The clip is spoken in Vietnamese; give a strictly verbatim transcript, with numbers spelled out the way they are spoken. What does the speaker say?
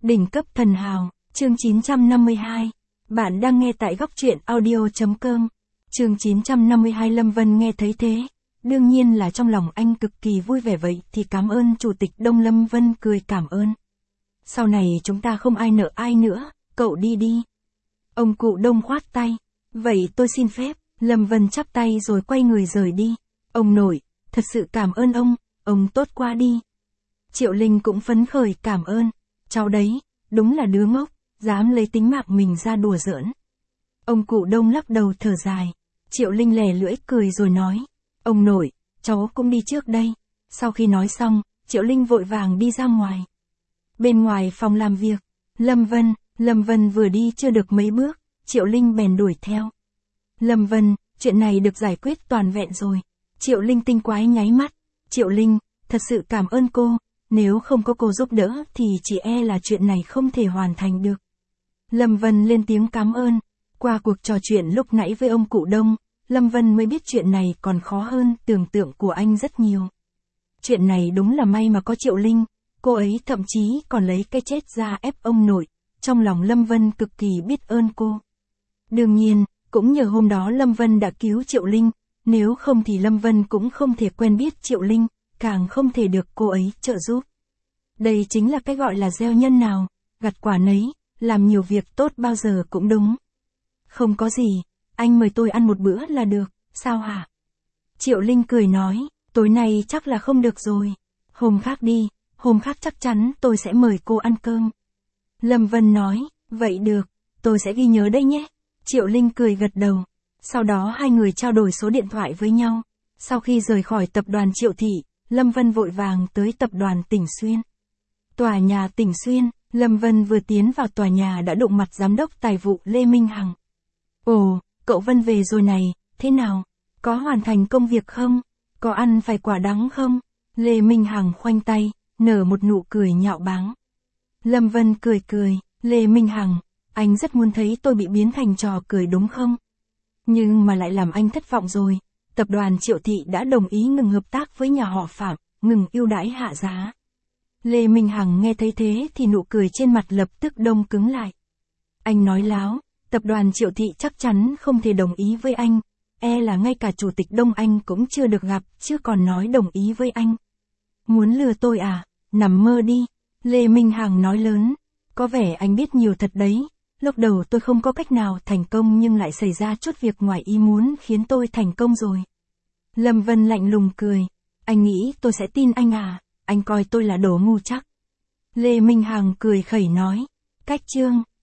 Đỉnh cấp thần hào, chương chín trăm năm mươi hai. Bạn đang nghe tại góc truyện audio chấm com. Chương chín trăm năm mươi hai. Lâm Vân nghe thấy thế, đương nhiên là trong lòng anh cực kỳ vui vẻ. Vậy thì cảm ơn Chủ tịch Đông. Lâm Vân cười cảm ơn. Sau này chúng ta không ai nợ ai nữa, cậu đi đi. Ông cụ Đông khoát tay. Vậy tôi xin phép. Lâm Vân chắp tay rồi quay người rời đi. Ông nội, thật sự cảm ơn ông, ông tốt quá đi. Triệu Linh cũng phấn khởi cảm ơn. Cháu đấy, đúng là đứa ngốc, dám lấy tính mạng mình ra đùa giỡn. Ông cụ Đông lắc đầu thở dài. Triệu Linh lè lưỡi cười rồi nói. Ông nội, cháu cũng đi trước đây. Sau khi nói xong, Triệu Linh vội vàng đi ra ngoài. Bên ngoài phòng làm việc, Lâm Vân, Lâm Vân vừa đi chưa được mấy bước, Triệu Linh bèn đuổi theo. Lâm Vân, chuyện này được giải quyết toàn vẹn rồi. Triệu Linh tinh quái nháy mắt. Triệu Linh, thật sự cảm ơn cô. Nếu không có cô giúp đỡ thì chỉ e là chuyện này không thể hoàn thành được. Lâm Vân lên tiếng cảm ơn. Qua cuộc trò chuyện lúc nãy với ông cụ Đông, Lâm Vân mới biết chuyện này còn khó hơn tưởng tượng của anh rất nhiều. Chuyện này đúng là may mà có Triệu Linh, cô ấy thậm chí còn lấy cái chết ra ép ông nội. Trong lòng Lâm Vân cực kỳ biết ơn cô. Đương nhiên, cũng nhờ hôm đó Lâm Vân đã cứu Triệu Linh, nếu không thì Lâm Vân cũng không thể quen biết Triệu Linh, càng không thể được cô ấy trợ giúp. Đây chính là cái gọi là gieo nhân nào, gặt quả nấy, làm nhiều việc tốt bao giờ cũng đúng. Không có gì, anh mời tôi ăn một bữa là được, sao hả? Triệu Linh cười nói, tối nay chắc là không được rồi. Hôm khác đi, hôm khác chắc chắn tôi sẽ mời cô ăn cơm. Lâm Vân nói, vậy được, tôi sẽ ghi nhớ đây nhé. Triệu Linh cười gật đầu. Sau đó hai người trao đổi số điện thoại với nhau. Sau khi rời khỏi tập đoàn Triệu Thị, Lâm Vân vội vàng tới tập đoàn Tỉnh Xuyên. Tòa nhà Tỉnh Xuyên, Lâm Vân vừa tiến vào tòa nhà đã đụng mặt giám đốc tài vụ Lê Minh Hằng. Ồ, cậu Vân về rồi này, thế nào? Có hoàn thành công việc không? Có ăn phải quả đắng không? Lê Minh Hằng khoanh tay, nở một nụ cười nhạo báng. Lâm Vân cười cười, Lê Minh Hằng, anh rất muốn thấy tôi bị biến thành trò cười đúng không? Nhưng mà lại làm anh thất vọng rồi. Tập đoàn Triệu Thị đã đồng ý ngừng hợp tác với nhà họ Phạm, ngừng ưu đãi hạ giá. Lê Minh Hằng nghe thấy thế thì nụ cười trên mặt lập tức đông cứng lại. Anh nói láo, tập đoàn Triệu Thị chắc chắn không thể đồng ý với anh, e là ngay cả chủ tịch Đông anh cũng chưa được gặp, chứ còn nói đồng ý với anh. Muốn lừa tôi à, nằm mơ đi, Lê Minh Hằng nói lớn, có vẻ anh biết nhiều thật đấy. Lúc đầu tôi không có cách nào thành công nhưng lại xảy ra chút việc ngoài ý muốn khiến tôi thành công rồi. Lâm Vân lạnh lùng cười. Anh nghĩ tôi sẽ tin anh à? Anh coi tôi là đồ ngu chắc. Lê Minh Hằng cười khẩy nói. Cách chương.